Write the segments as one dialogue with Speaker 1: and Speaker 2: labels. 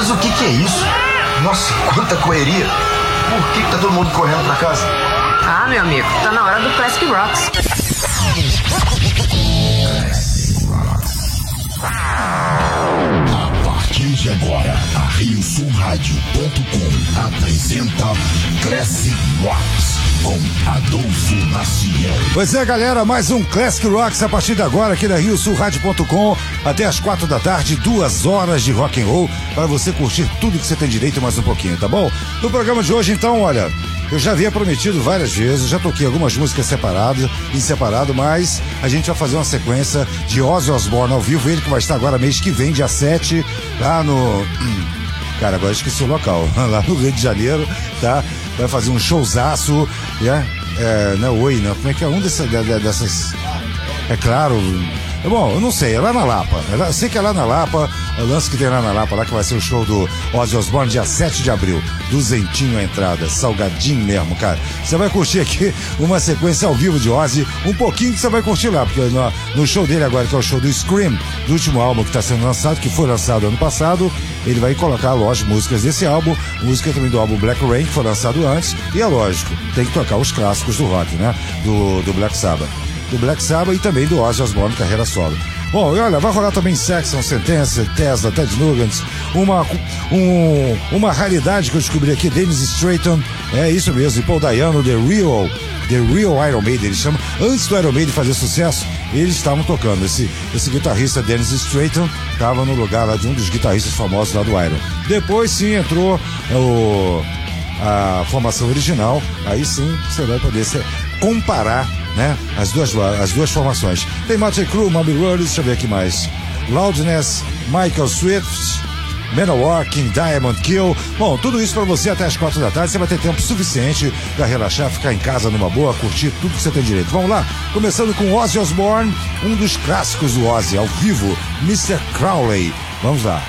Speaker 1: Mas o que é isso? Nossa, quanta correria! Por que tá todo mundo correndo pra casa?
Speaker 2: Ah, meu amigo, tá na hora do Classic Rocks.
Speaker 3: A partir de agora, a RioSulRádio.com apresenta Classic Rocks com Adolfo Maciel.
Speaker 4: Pois é, galera, mais um Classic Rocks a partir de agora aqui da RioSulRádio.com até as 4 da tarde, 2 horas de rock and roll para você curtir tudo que você tem direito mais um pouquinho, tá bom? No programa de hoje, então, olha, eu já havia prometido várias vezes, já toquei algumas músicas em separado, mas a gente vai fazer uma sequência de Ozzy Osbourne ao vivo, ele que vai estar agora mês que vem, dia 7, lá no... Cara, agora esqueci o local, lá no Rio de Janeiro, tá? Vai fazer um showzaço, né? Não é Oi, não, como é que é um dessas... É claro... Bom, eu não sei, é lá na Lapa. Eu sei que é lá na Lapa, o lance que tem lá na Lapa, lá que vai ser o show do Ozzy Osbourne, dia 7 de abril. Duzentinho a entrada, salgadinho mesmo, cara. Você vai curtir aqui uma sequência ao vivo de Ozzy, um pouquinho que você vai curtir lá, porque no show dele agora, que é o show do Scream, do último álbum que está sendo lançado, que foi lançado ano passado, ele vai colocar, lógico, músicas desse álbum, música também do álbum Black Rain, que foi lançado antes, e é lógico, tem que tocar os clássicos do rock, né? Do Black Sabbath. Do Black Sabbath e também do Ozzy Osbourne, carreira solo. Bom, e olha, vai rolar também Saxon, Sentença, Tesla, Ted Nugent, uma raridade que eu descobri aqui, Dennis Stratton, é isso mesmo, e Paul Dayano, The Real Iron Maiden, eles chamam. Antes do Iron Maiden fazer sucesso, eles estavam tocando. Esse guitarrista Dennis Stratton estava no lugar lá de um dos guitarristas famosos lá do Iron. Depois sim entrou a formação original, aí sim você vai poder comparar, né, as duas formações. Tem Mötley Crüe, Moby Rules, deixa eu ver aqui mais. Loudness, Michael Swift, Manowar, King Diamond, Kill. Bom, tudo isso pra você até as 4 da tarde. Você vai ter tempo suficiente pra relaxar, ficar em casa numa boa, curtir tudo que você tem direito. Vamos lá, começando com Ozzy Osbourne, um dos clássicos do Ozzy, ao vivo, Mr. Crowley. Vamos lá.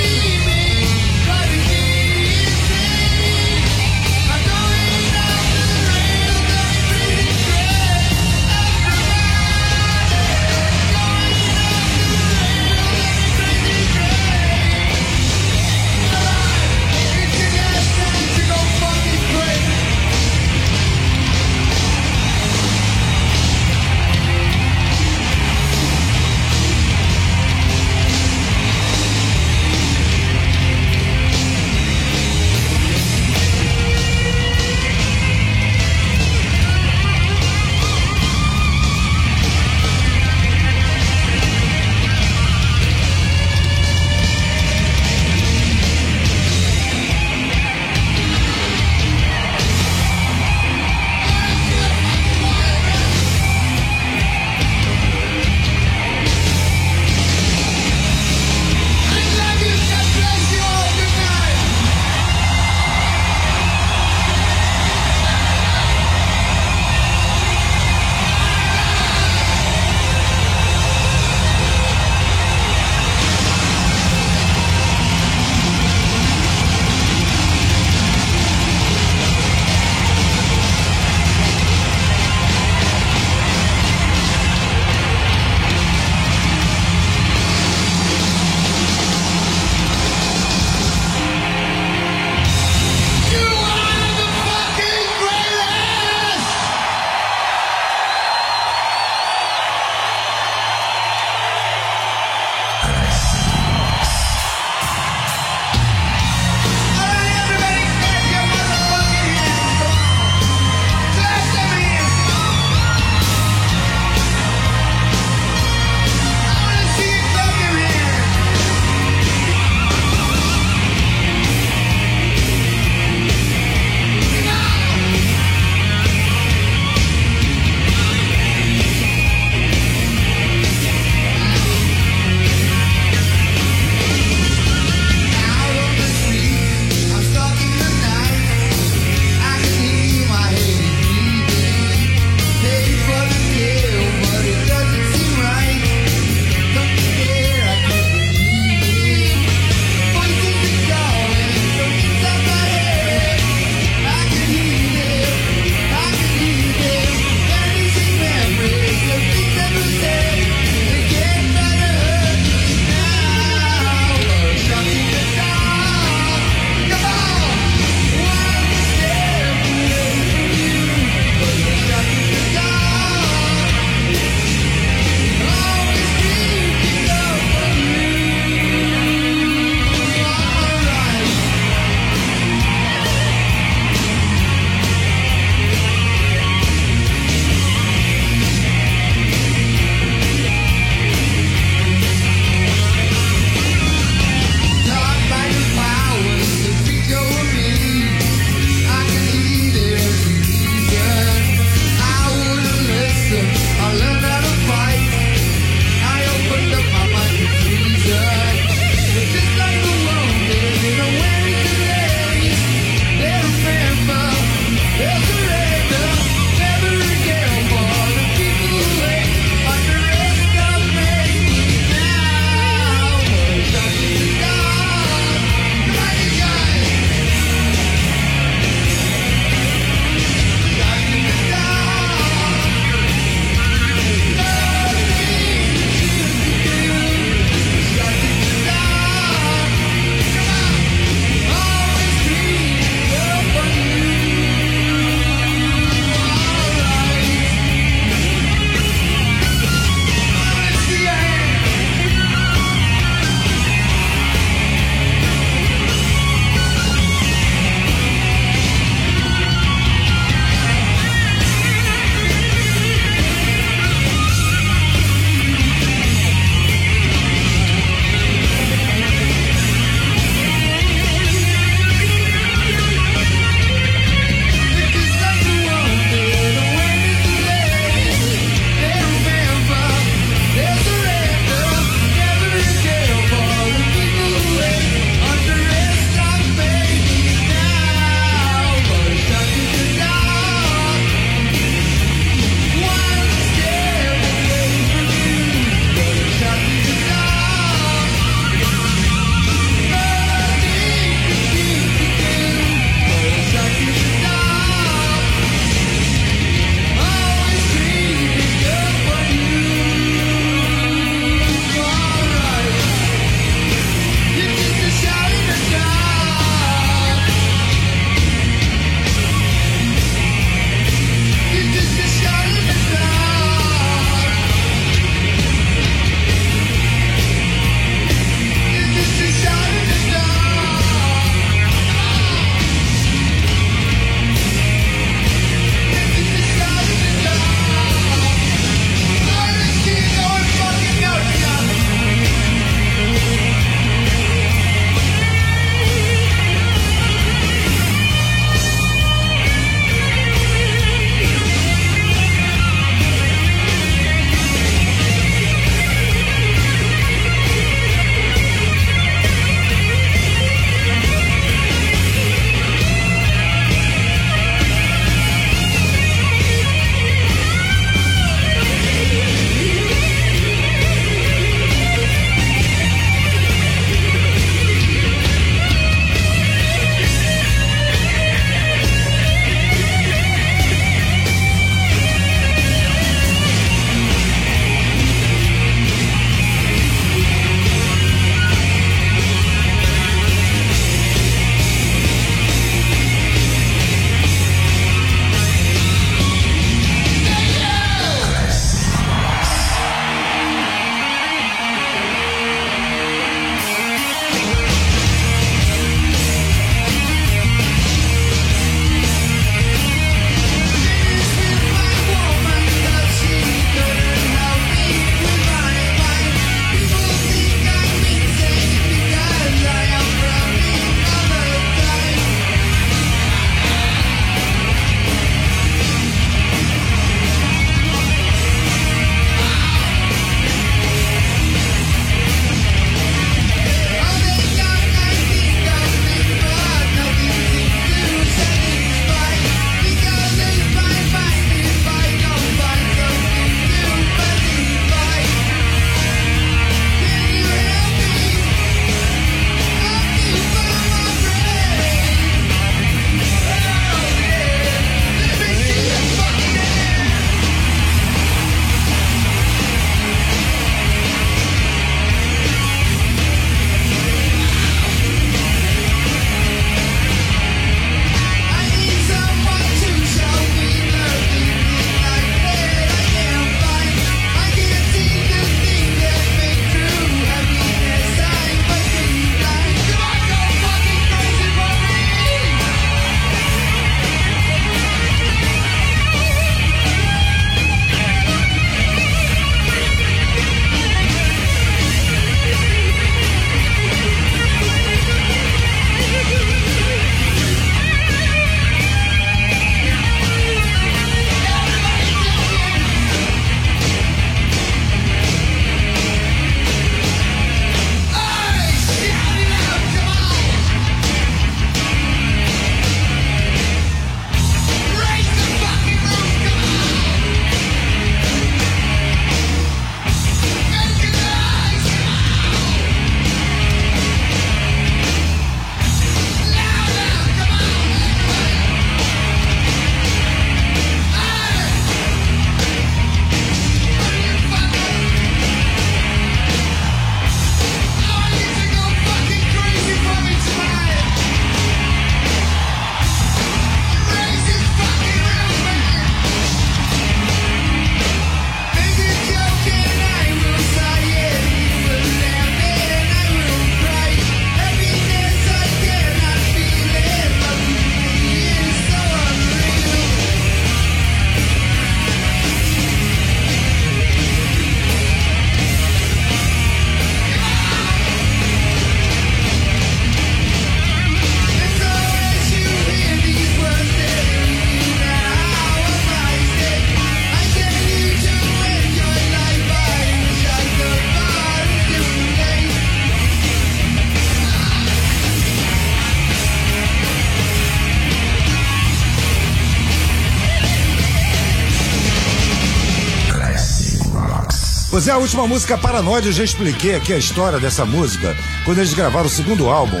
Speaker 4: Pois é, a última música, Paranoide, eu já expliquei aqui a história dessa música. Quando eles gravaram o segundo álbum,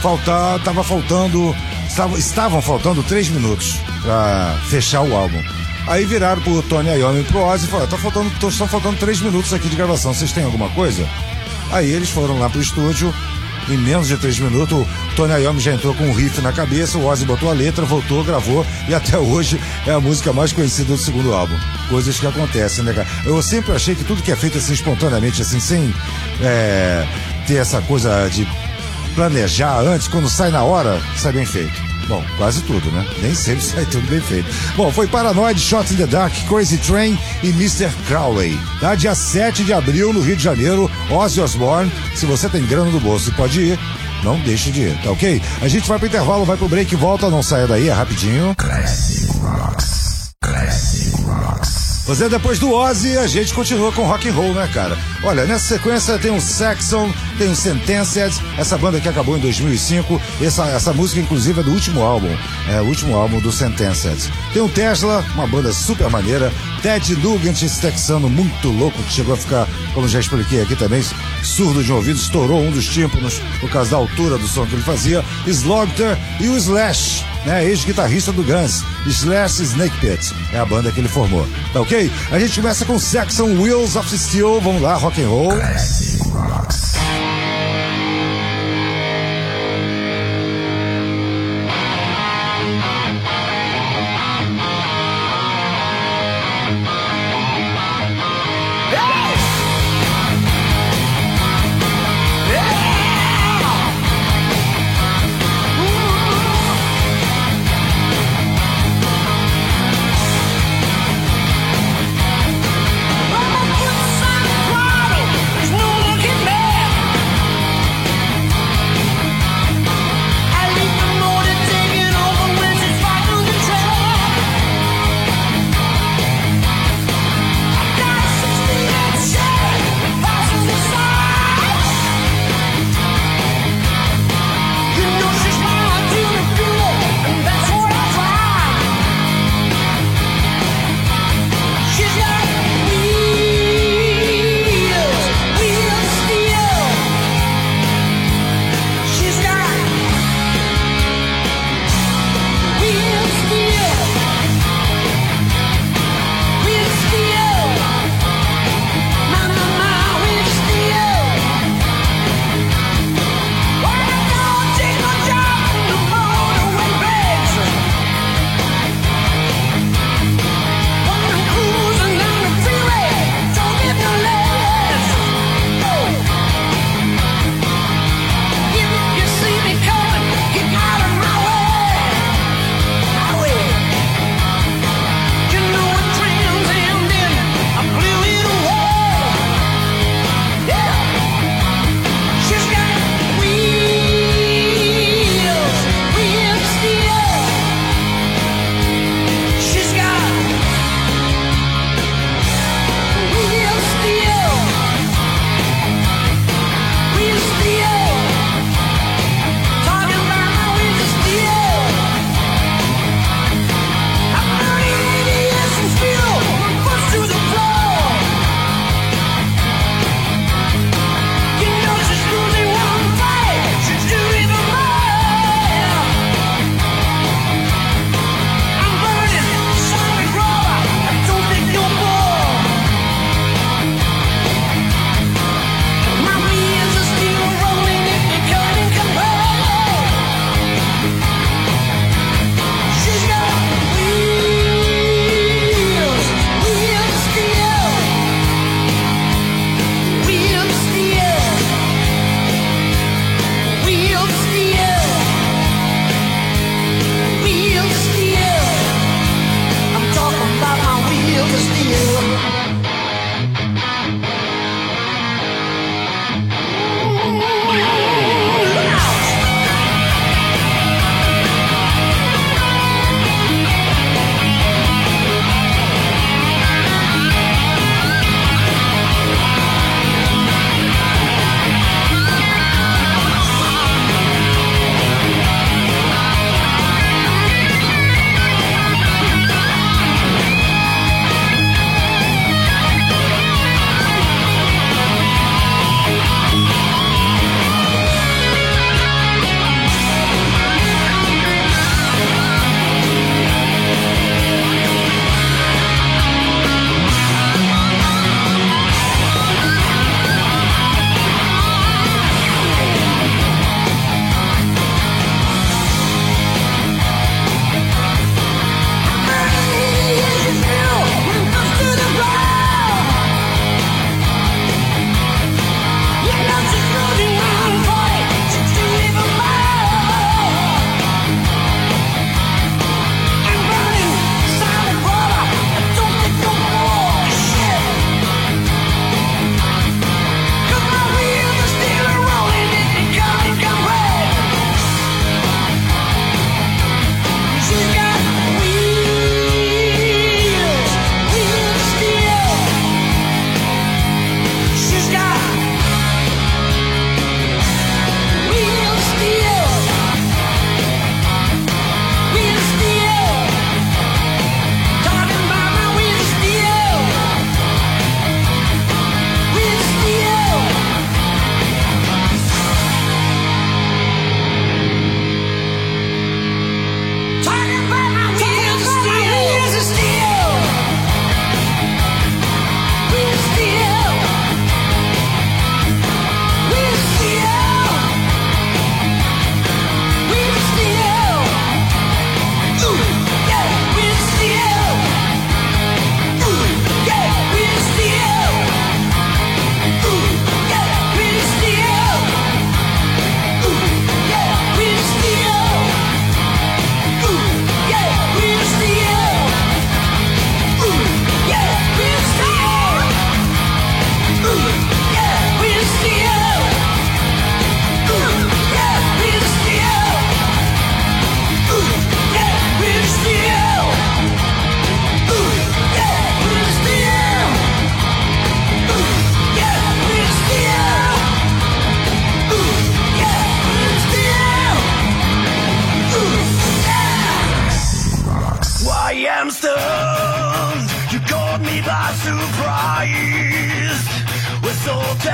Speaker 4: estavam faltando 3 minutos pra fechar o álbum. Aí viraram pro Tony Iommi e pro Ozzy e falaram, estão faltando 3 minutos aqui de gravação, vocês têm alguma coisa? Aí eles foram lá pro estúdio, em menos de 3 minutos, o Tony Iommi já entrou com um riff na cabeça, o Ozzy botou a letra, voltou, gravou, e até hoje é a música mais conhecida do segundo álbum. Coisas que acontecem, né, cara? Eu sempre achei que tudo que é feito assim, espontaneamente, assim, sem ter essa coisa de planejar antes, quando sai na hora, sai bem feito. Bom, quase tudo, né? Nem sempre sai tudo bem feito. Bom, foi Paranoid, Shot in the Dark, Crazy Train e Mr. Crowley. Tá? Dia 7 de abril, no Rio de Janeiro, Ozzy Osbourne. Se você tem grana no bolso e pode ir, não deixe de ir, tá ok? A gente vai pro intervalo, vai pro break e volta, não saia daí, é rapidinho.
Speaker 3: Classic Rocks. Classic Rocks.
Speaker 4: Pois é, depois do Ozzy, a gente continua com rock and roll, né, cara? Olha, nessa sequência tem o Saxon, tem o Sentenced, essa banda que acabou em 2005, essa música, inclusive, é do último álbum, o último álbum do Sentenced. Tem o Tesla, uma banda super maneira, Ted Nugent, esse texano muito louco, que chegou a ficar, como já expliquei aqui também, surdo de ouvido, estourou um dos tímpanos por causa da altura do som que ele fazia, Slaughter e o Slash, né, ex-guitarrista do Guns, Slash Snake Pit, é a banda que ele formou, tá ok? A gente começa com Saxon, Wheels of Steel, vamos lá, rock and roll.
Speaker 3: Classic Rocks.
Speaker 5: There's no looking back.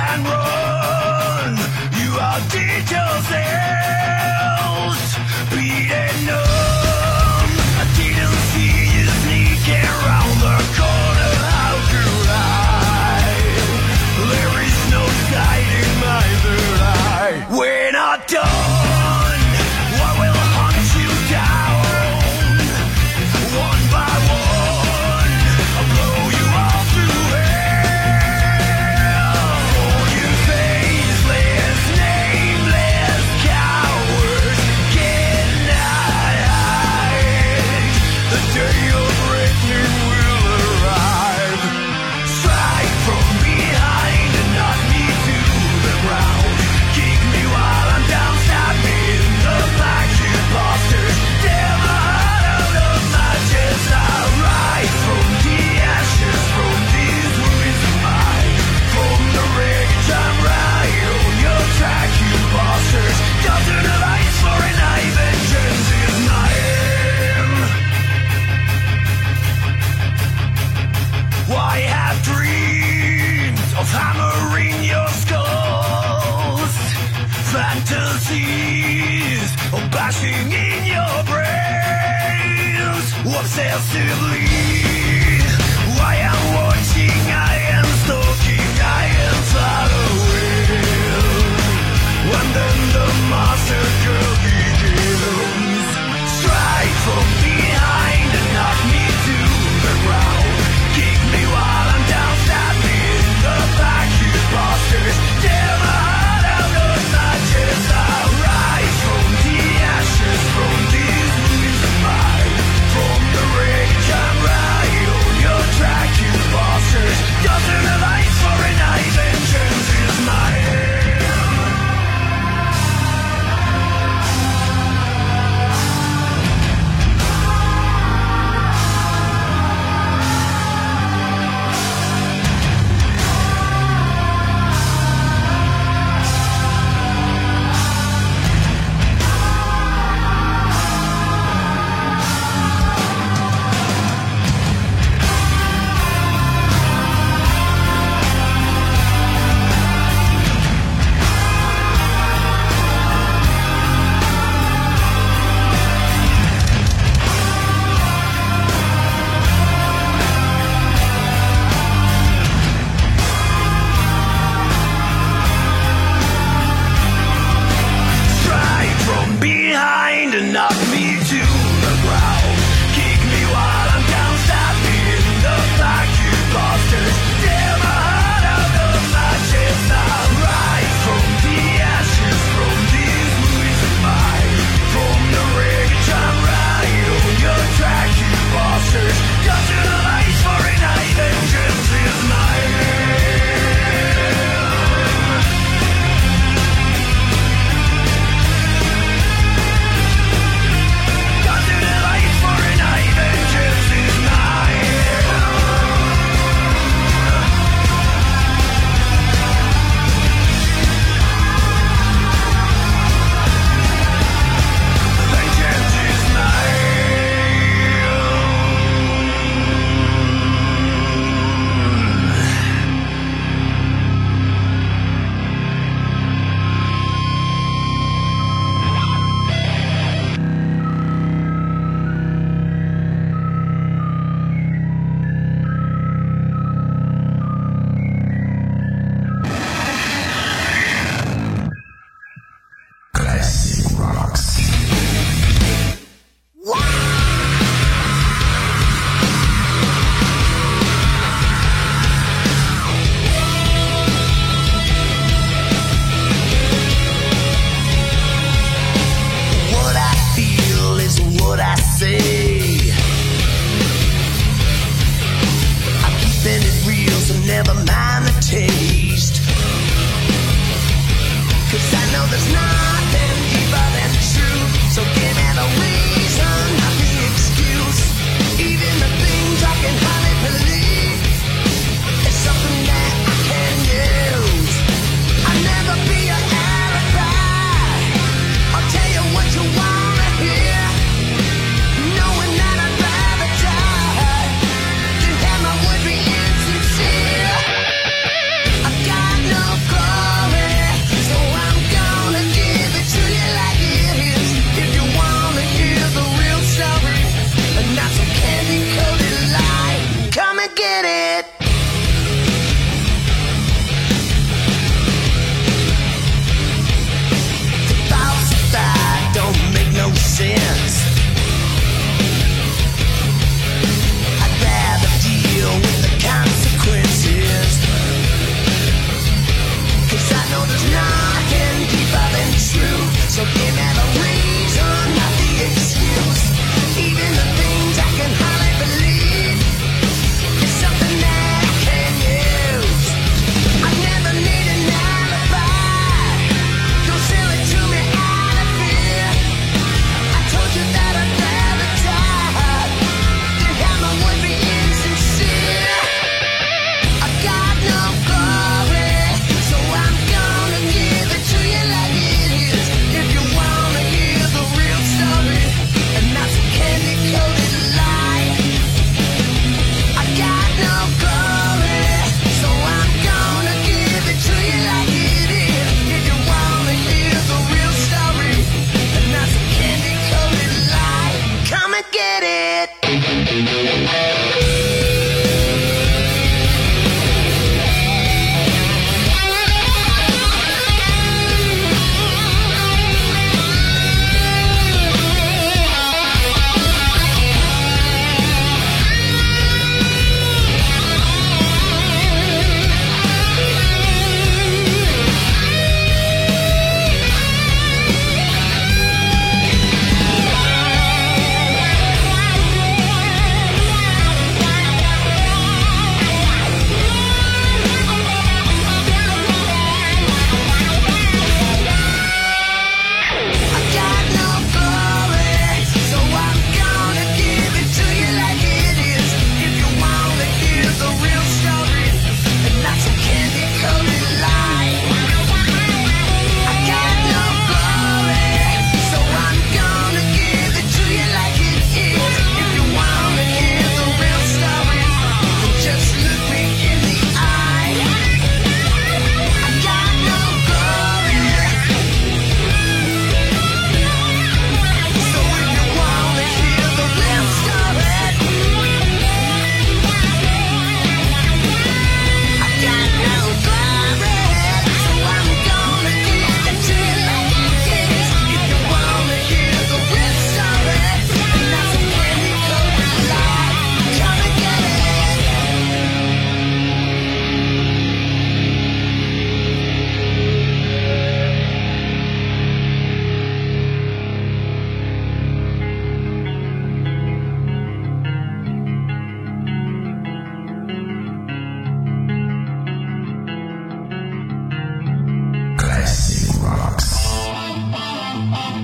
Speaker 5: and run. You outdid yourselves, beating numb. I didn't see you sneaking around the corner. How could I? There is no sight in my third eye. We're not done. What will hunt you down? One by one, I'll blow you all through hell. All you faceless, nameless cowards cannot hide. The day of reckoning will arrive. Strike from behind and knock me to the ground. Kick me while I'm down, stab me in the back, you bastards. Tear my heart out of my chest. I'll rise from the ashes, from these wounds of mine. From the wreckage I'm right on your track, you bastards. Doesn't have ice for a knife, vengeance is mine. Why have dreams of hammering your skulls? Fantasies of bashing in your brains. Obsessively, I am watching, I am stalking, I am far away. And then the massacre begins. Strike from behind and knock me to the ground. Kick me while I'm down, stab me in the back, you bastards. Tear my heart out of my chest. I'll rise from the ashes, from these wounds of mine. From the wreckage I'm right on your track, you bastards. Doesn't have ice for a knife, vengeance is mine. Strike from behind and knock me to the ground. Kick me while I'm down, stab me in the back, you bastards. Tear my heart out of my chest. I'll rise from the ashes, from these wounds of mine. From the wreckage I'm right on your track, you bastards. Doesn't have ice for a night, vengeance is mine.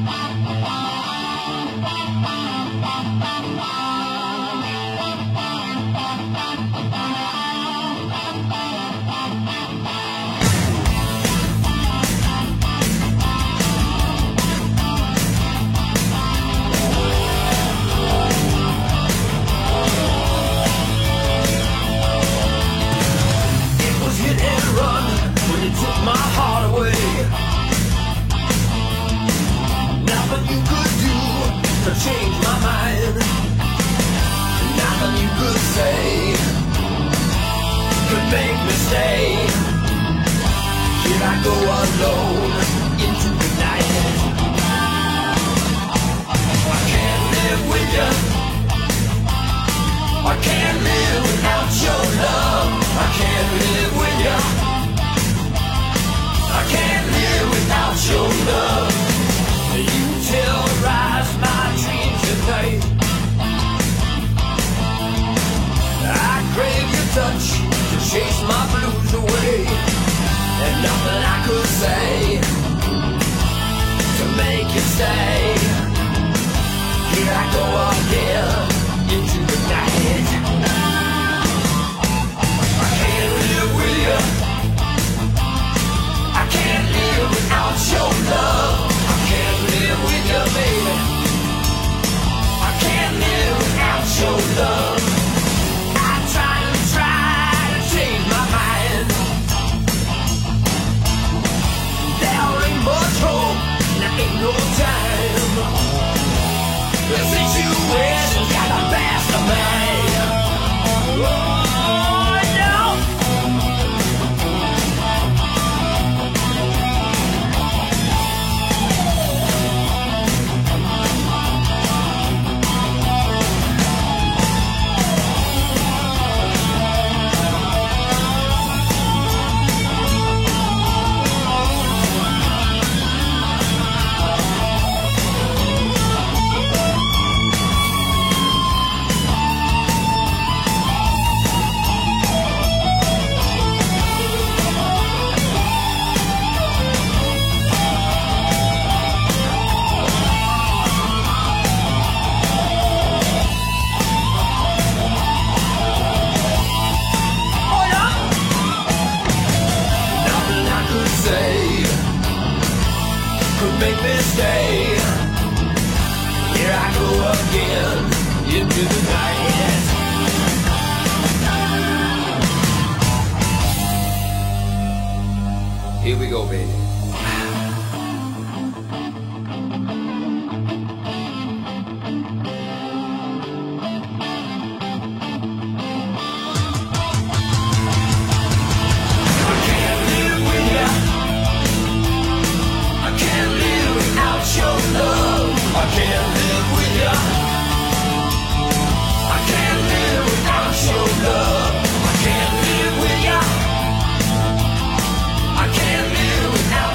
Speaker 5: Here we go, baby.
Speaker 6: Without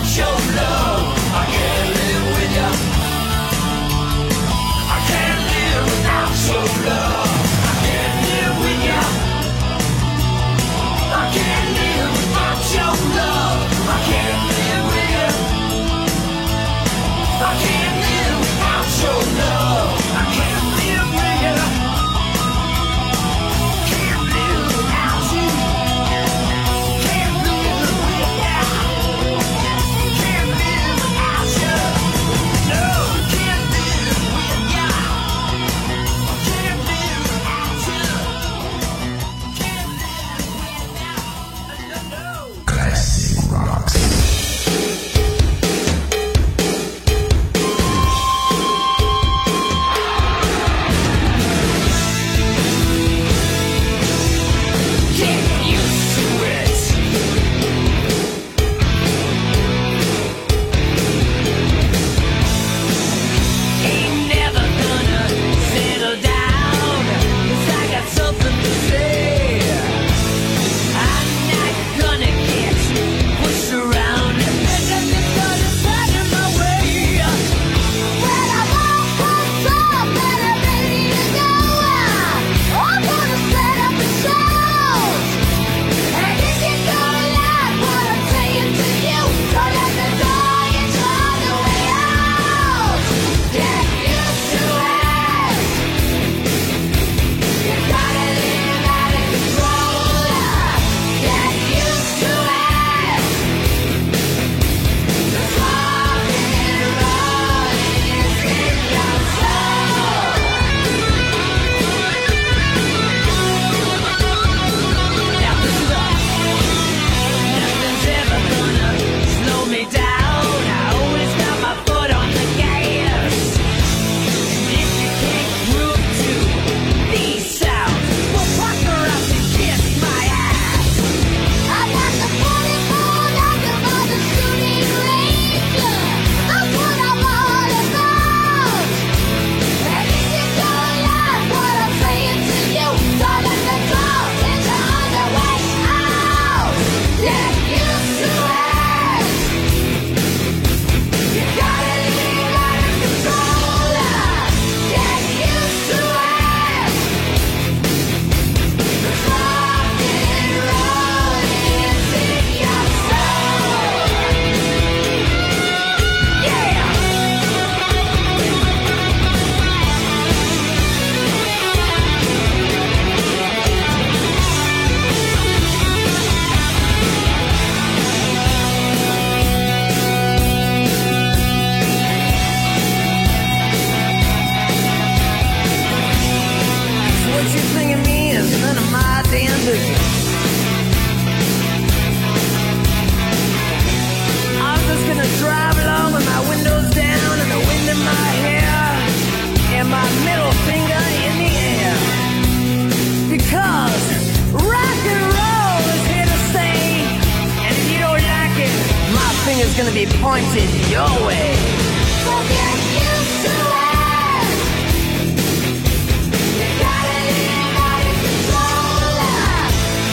Speaker 5: music. I'm just gonna drive along with my windows down and the wind in my hair and my middle finger in the air. Because rock and roll is here to stay, and if you don't like it, my finger's gonna be pointed your way. So get used to it. You gotta learn how to control it.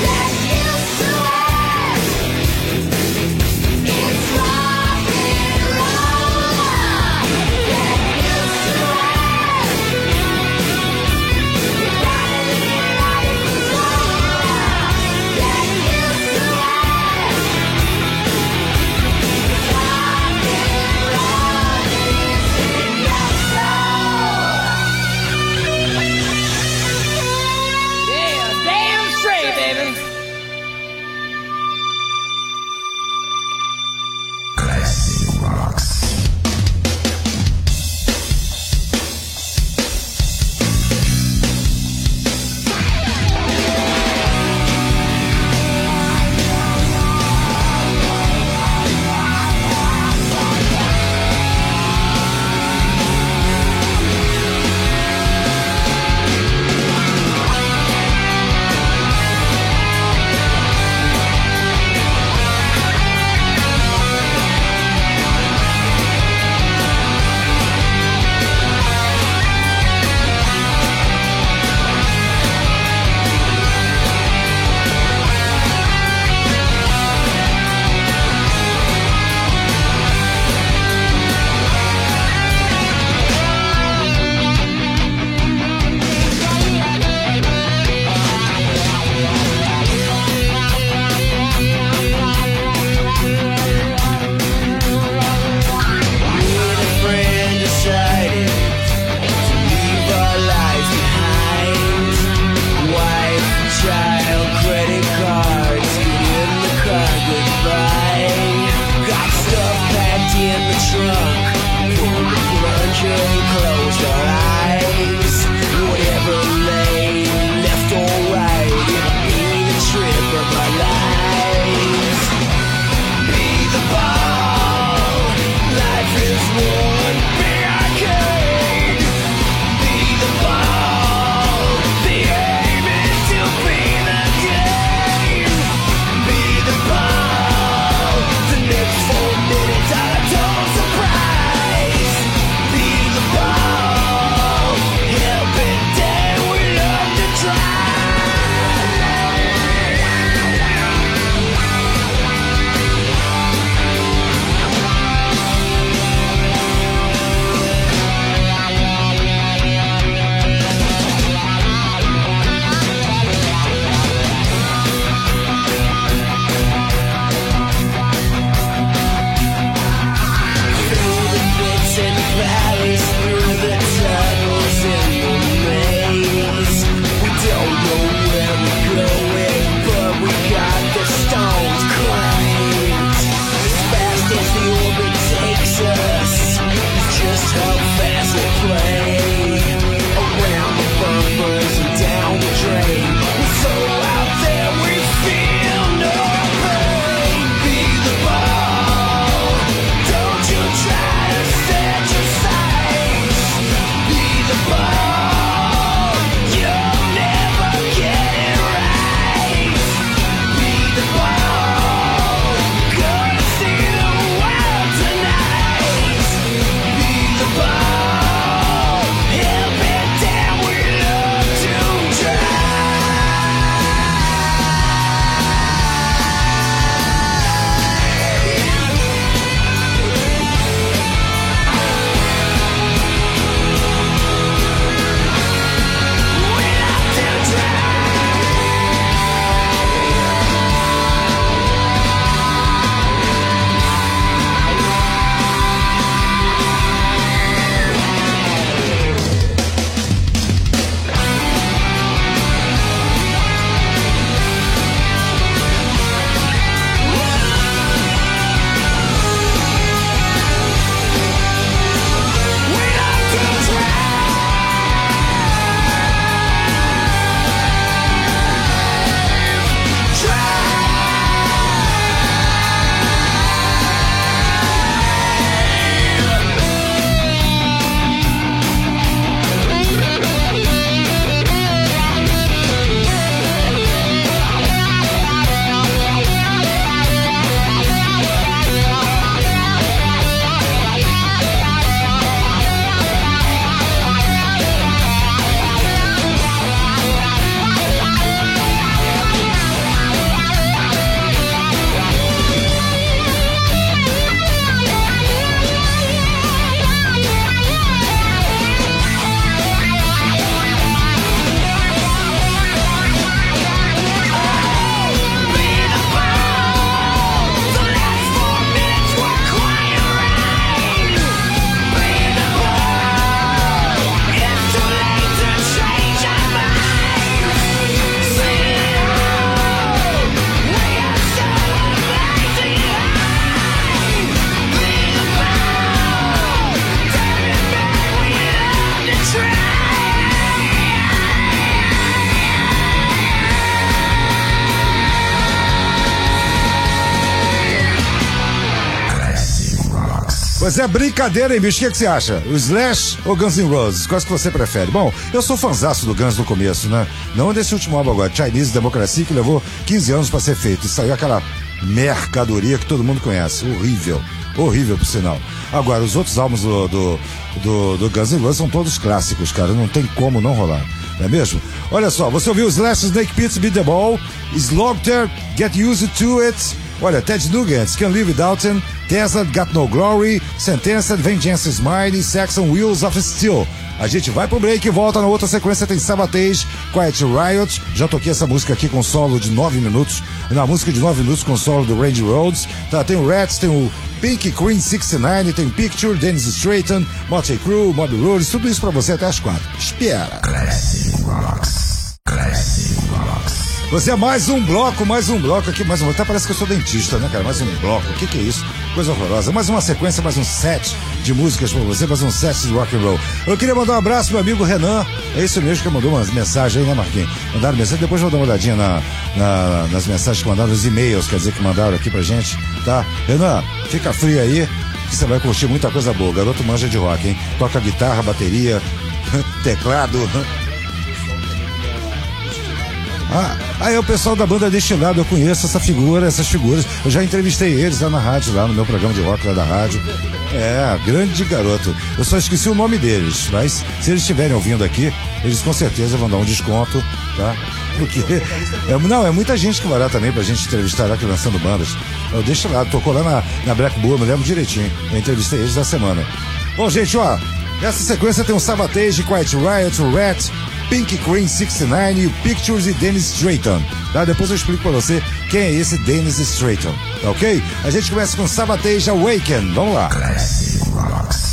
Speaker 4: Pois é, brincadeira, hein, bicho? O que você acha? O Slash ou Guns N' Roses? Qual que você prefere? Bom, eu sou fanzaço do Guns no começo, né? Não desse último álbum agora, Chinese Democracy, que levou 15 anos pra ser feito. E saiu aquela mercadoria que todo mundo conhece. Horrível. Horrível, por sinal. Agora, os outros álbuns do Guns N' Roses são todos clássicos, cara. Não tem como não rolar. Não é mesmo? Olha só, você ouviu Slash, Snake Pits, Beat the Ball, Slaughter, Get Used to It. Olha, Ted Nugent, Can't Live Without Him, Tesla, Got No Glory, Sentenced, Vengeance is Mine, Saxon, Wheels of Steel. A gente vai pro break e volta. Na outra sequência tem Savatage, Quiet Riot. Já toquei essa música aqui com solo de 9 minutos. Na música de 9 minutos com solo do Randy Rhoads. Tá, tem o Rats, tem o Pink Queen 69, tem Picture, Dennis Stratton, Motley Crue, Mob Rules. Tudo isso pra você até as 4. Espera.
Speaker 3: Classic Rocks. Classic Rocks.
Speaker 4: Você é mais um bloco aqui, mais um. Até parece que eu sou dentista, né, cara? Mais um bloco. O que é isso? Coisa horrorosa. Mais uma sequência, mais um set de músicas pra você, mais um set de rock and roll. Eu queria mandar um abraço pro meu amigo Renan. É isso mesmo que mandou umas mensagens aí, né, Marquinhos? Mandaram mensagem, depois eu vou dar uma olhadinha nas mensagens que mandaram, nos e-mails, quer dizer, que mandaram aqui pra gente, tá? Renan, fica frio aí, que você vai curtir muita coisa boa. Garoto manja de rock, hein? Toca guitarra, bateria, teclado. Ah, é o pessoal da banda Destilado, eu conheço essas figuras, eu já entrevistei eles lá na rádio, lá no meu programa de rock lá da rádio. É, grande garoto. Eu só esqueci o nome deles, mas se eles estiverem ouvindo aqui, eles com certeza vão dar um desconto, tá? Porque, é muita gente que vai lá também pra gente entrevistar lá, que lançando bandas. Eu Destilado, tocou lá na Black Bull, eu me lembro direitinho, eu entrevistei eles na semana. Bom, gente, ó, nessa sequência tem o Savatage, Quiet Riot, o Rat, Pink Queen 69 e o Pictures e Dennis Stratton, tá? Depois eu explico pra você quem é esse Dennis Stratton, tá ok? A gente começa com Savatage Awaken, vamos lá.
Speaker 3: Classic Rocks.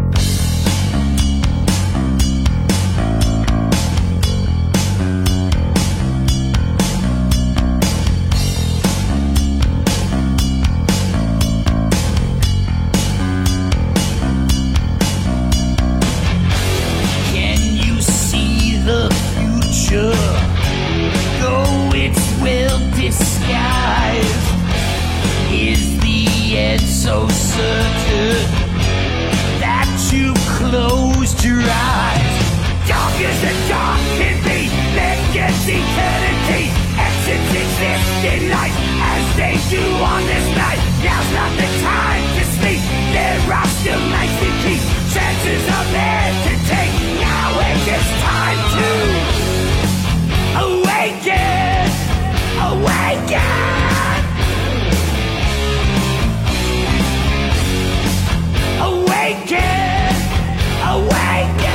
Speaker 5: So certain that you closed your eyes. Dark as the dark can be, then gets eternity. Essence exists in life as they do on this night. Now's not the time to sleep. There are still nights to keep. Chances are there to take. Now it is time to awaken, awaken. Awaken, awaken.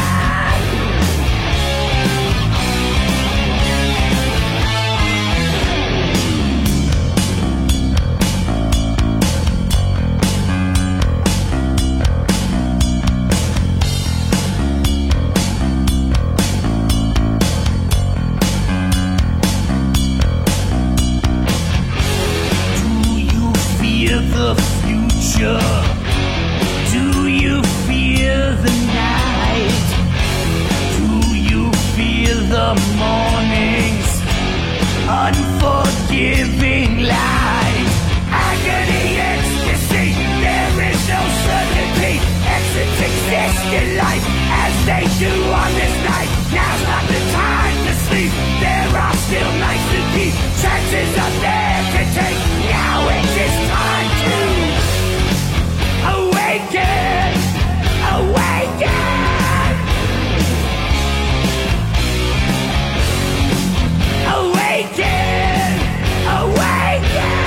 Speaker 5: Do you fear the future? Do you fear the night? Do you fear the morning's unforgiving light? Agony, ecstasy, there is no certainty. Exits exist in life as they do on this night. Now's not the time to sleep. There are still nights to keep. Chances are there to take. Now it is time to awaken, awaken. Awaken, awaken.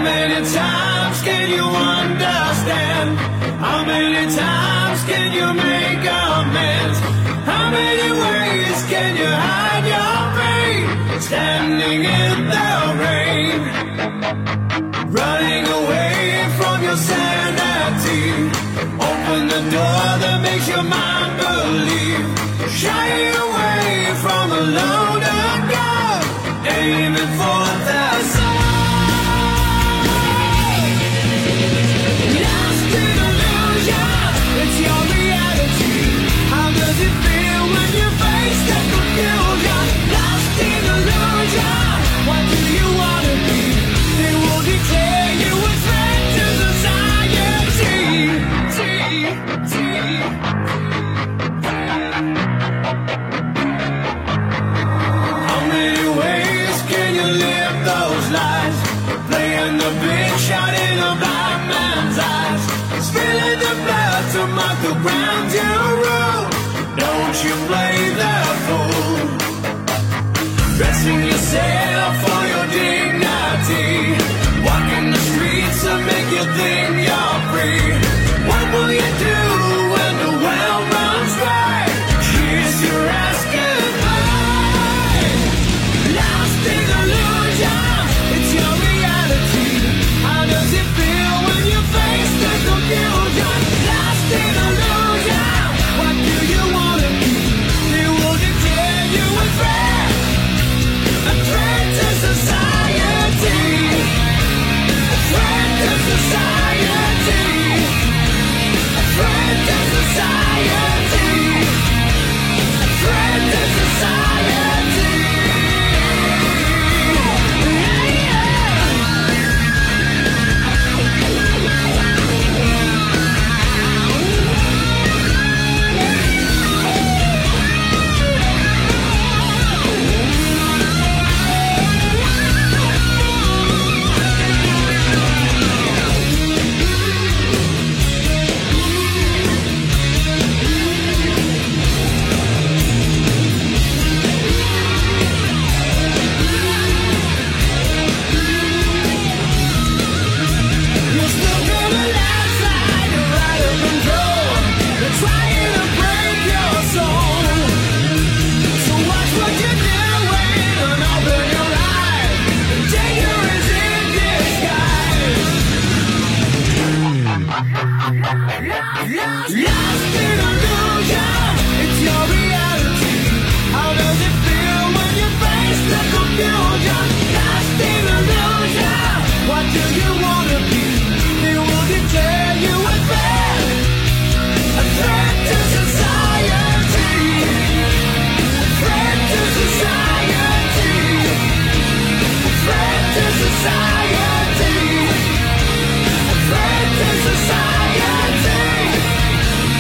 Speaker 5: many times can you understand? How many times can you make amends? How many ways can you hide your pain? Standing in the rain, running away from your sanity. Open the door that makes your mind believe. Shy away from a loaded gun, aiming for the sun. Lost in illusion, it's your reality. How does it feel when you face the confusion? Lost in illusion, what do you want to be? They will declare you a threat to society. How many ways can you live those lies? Playing the big shot in a blind man's eyes, spilling the blood to mark the ground you rule. Don't you play the fool, dressing yourself for your dignity, walking the streets to make you think you're free. What will you do when the well runs dry? Kiss your ass goodbye. Lost in illusion, it's your reality. How does it feel when you face the confusion? Lost in illusion, what do you want to be? They will declare you a threat to society. A threat to society. A threat to society. A threat to society. You're still coming outside, you're out of control. They're trying to break your soul. So watch what you're doing and open your eyes. Danger is in disguise. Lost in illusion, it's your reality. How does it feel when you face the confusion? Lost in illusion, what do you want to be? They will declare you a threat to society. A threat to society. A threat to society. A threat to society.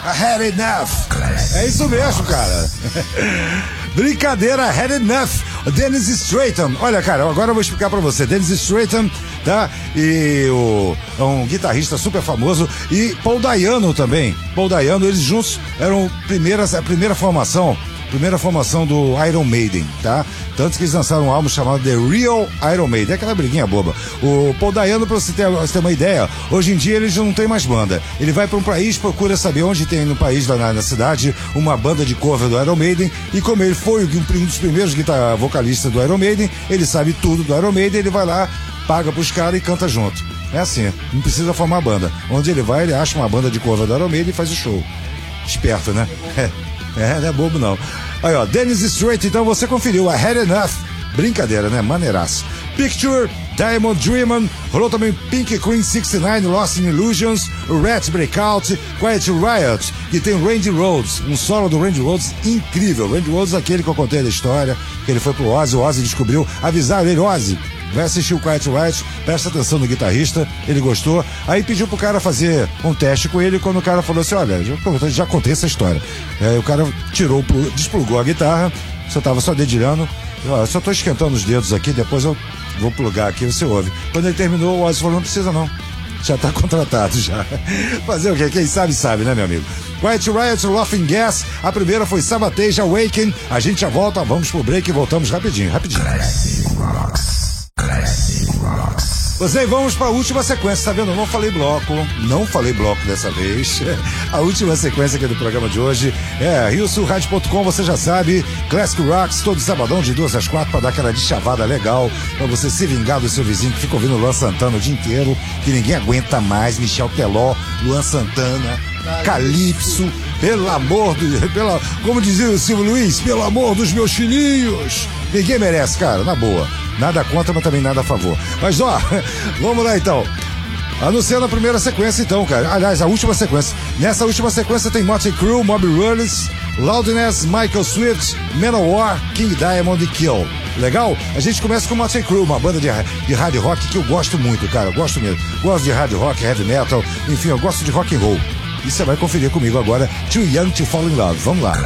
Speaker 4: I had enough. É isso mesmo, cara. Brincadeira, I had enough. Dennis Stratton. Olha, cara, agora eu vou explicar pra você. Dennis Stratton, tá? E é um guitarrista super famoso. E Paul Dayano também. Paul Dayano, eles juntos eram a primeira formação do Iron Maiden, tá? Tanto que eles lançaram um álbum chamado The Real Iron Maiden. É aquela briguinha boba. O Paul Dayano, pra você ter uma ideia, hoje em dia ele já não tem mais banda. Ele vai pra um país, procura saber onde tem no país, lá na cidade, uma banda de cover do Iron Maiden. E como ele foi um dos primeiros vocalistas do Iron Maiden, ele sabe tudo do Iron Maiden, ele vai lá, paga pros caras e canta junto. É assim, não precisa formar banda. Onde ele vai, ele acha uma banda de cover do Iron Maiden e faz o show. Esperto, né? Não é bobo não. Aí, ó, Dennis Strait, então você conferiu I Had Enough. Brincadeira, né? Maneiraço. Picture, Diamond Dreamin', rolou também Pink Queen 69, Lost in Illusions, Rats Breakout, Quiet Riot, e tem Randy Rhoads, um solo do Randy Rhoads incrível. Randy Rhoads, aquele que eu contei da história, que ele foi pro Ozzy, o Ozzy descobriu, avisaram ele, Ozzy, vai assistir o Quiet Riot, presta atenção no guitarrista, ele gostou, aí pediu pro cara fazer um teste com ele, quando o cara falou assim, olha, já contei essa história. Aí o cara desplugou a guitarra, você tava só dedilhando, eu só tô esquentando os dedos aqui, depois eu vou plugar aqui, você ouve. Quando ele terminou, o Ozzy falou, não precisa não, já tá contratado já. Fazer o quê? Quem sabe, né, meu amigo? Quiet Riot, Laughing Gas, a primeira foi Sabotage, Awaken, a gente já volta, vamos pro break e voltamos rapidinho.
Speaker 3: Classic Rocks.
Speaker 4: Pois aí, vamos para a última sequência, tá vendo? Eu não falei bloco dessa vez. A última sequência aqui do programa de hoje é RioSulRádio.com, você já sabe, Classic Rocks, todo sabadão de 2 às 4 para dar aquela deschavada legal, para você se vingar do seu vizinho que fica ouvindo Luan Santana o dia inteiro, que ninguém aguenta mais, Michel Teló, Luan Santana, Calypso, como dizia o Silvio Luiz, pelo amor dos meus filhinhos. Ninguém merece, cara, na boa. Nada contra, mas também nada a favor. Mas, ó, vamos lá então. Anunciando a primeira sequência então, cara. Aliás, a última sequência. Nessa última sequência tem Motley Crue, Moby Rules, Loudness, Michael Swift, Manowar, King Diamond e Kill. Legal? A gente começa com Motley Crue, uma banda de hard rock que eu gosto muito, cara. Eu gosto mesmo. Gosto de hard rock, heavy metal, enfim, eu gosto de rock and roll. E você vai conferir comigo agora Too Young to Fall in Love. Vamos lá.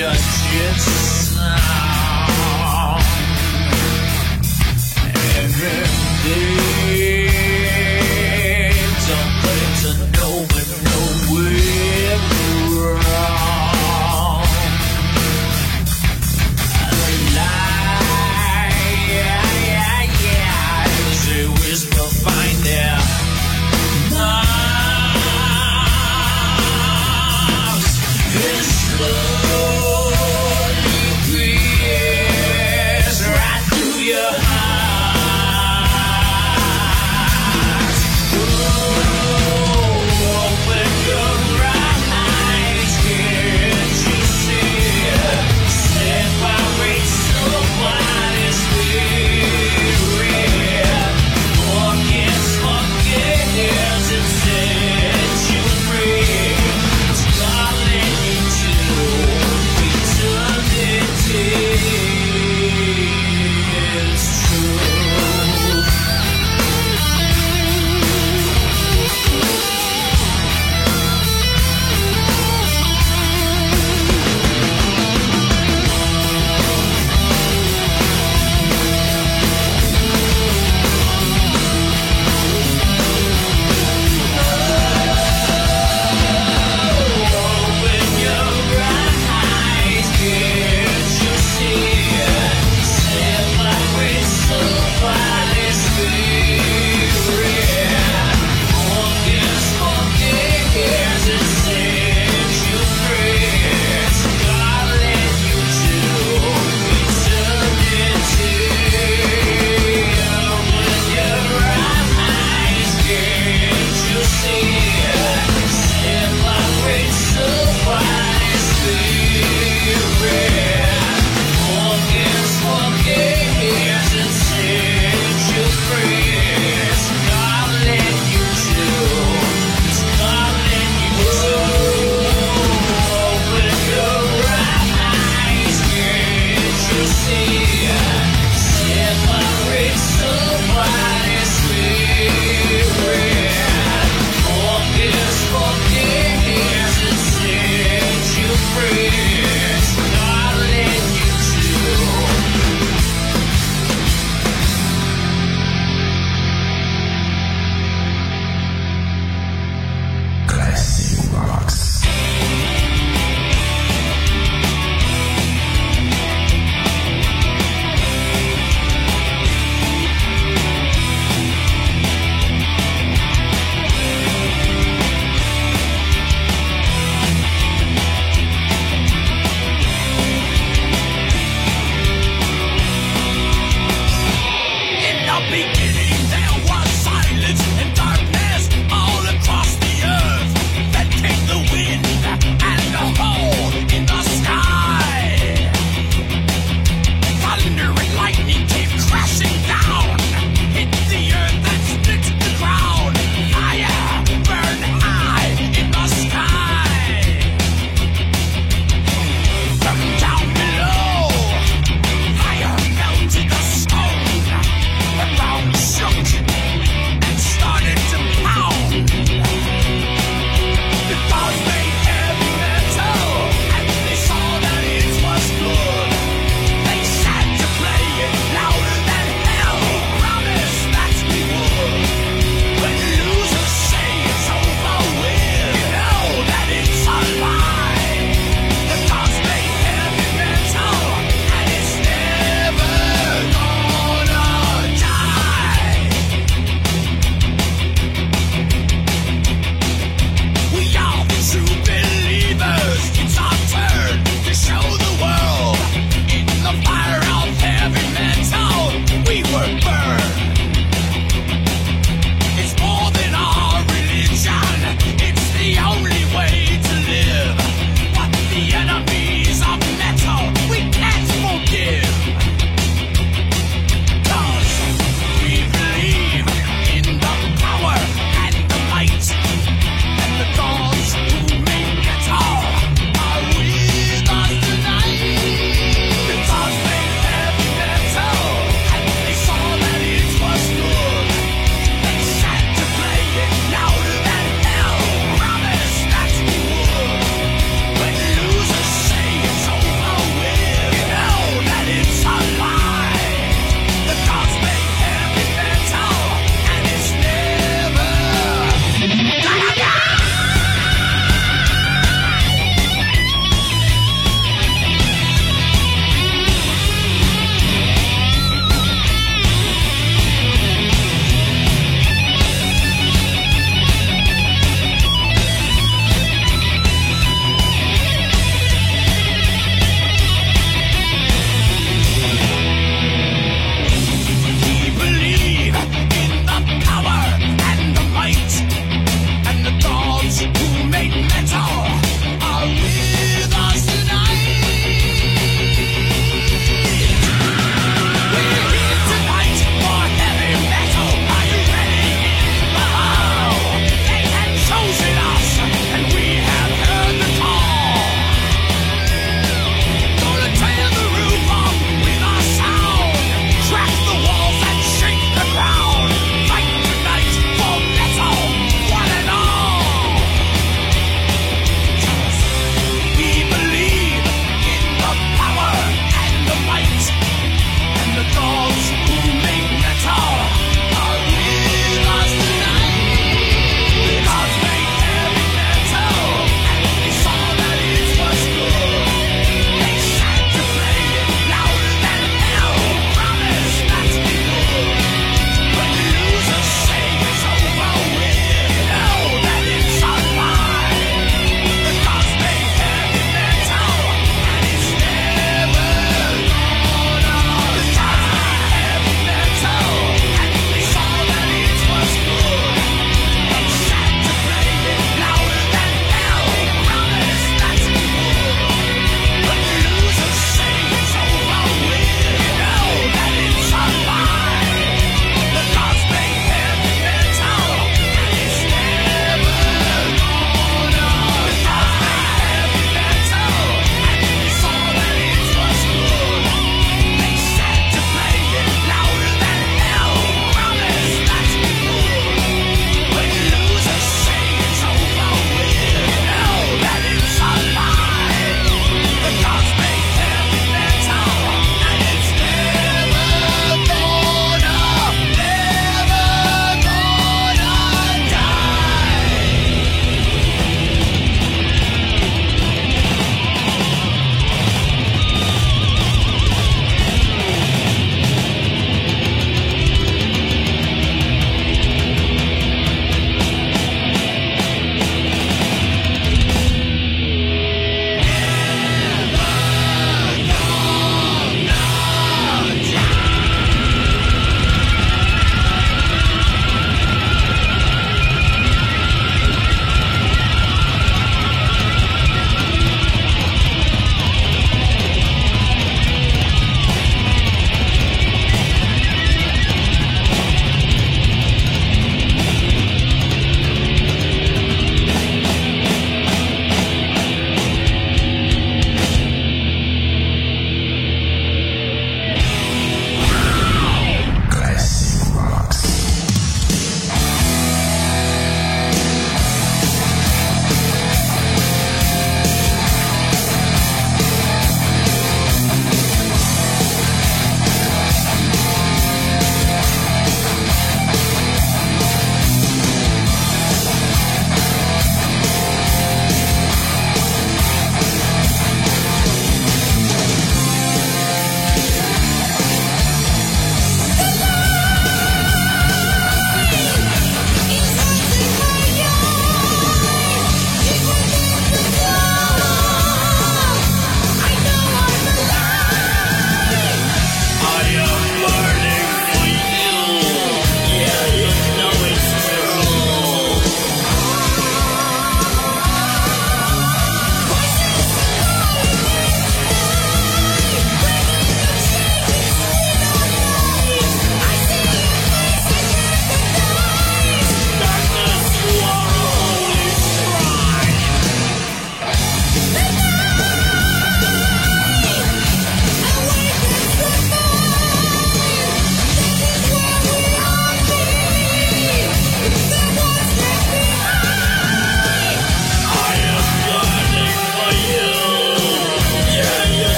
Speaker 5: judges now. Every day, don't claim to know but know we're wrong. The lies they whisper find their mouths. It slowly creeps right through your heart. Open your eyes, can't you see? Separate somebody's spirit. Forgives and set you free. It's calling you to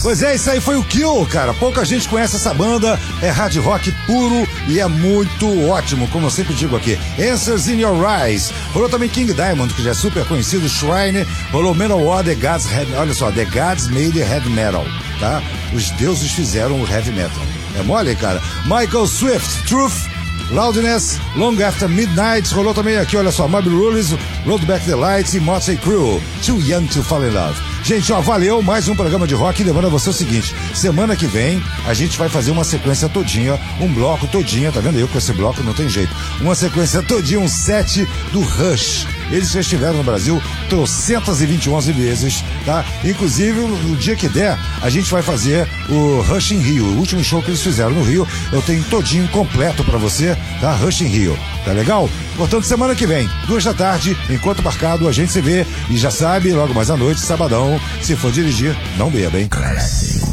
Speaker 4: Pois é, isso aí foi o Kill, cara. Pouca gente conhece essa banda, é hard rock puro e é muito ótimo, como eu sempre digo aqui. Answers in Your Eyes. Rolou também King Diamond, que já é super conhecido, Shrine. Rolou Manowar, The Gods Made Heavy Metal, tá? Os deuses fizeram o heavy metal. É mole, cara? Michael Swift, Truth, Loudness, Long After Midnight. Rolou também aqui, olha só, Mob Rules, Road Back the Lights e Motley Crue, Too Young to Fall in Love. Gente, ó, valeu, mais um programa de rock. Lembrando a você o seguinte, semana que vem a gente vai fazer uma sequência todinha, um bloco todinha, tá vendo? Eu com esse bloco não tem jeito. Uma sequência todinha, um set do Rush. Eles já estiveram no Brasil 321 vezes, tá? Inclusive, no dia que der, a gente vai fazer o Rush em Rio. O último show que eles fizeram no Rio, eu tenho todinho completo pra você, tá? Rush em Rio. Tá legal? Portanto, semana que vem, 2 da tarde, enquanto marcado, a gente se vê. E já sabe, logo mais à noite, sabadão, se for dirigir, não beba, hein?
Speaker 3: Classic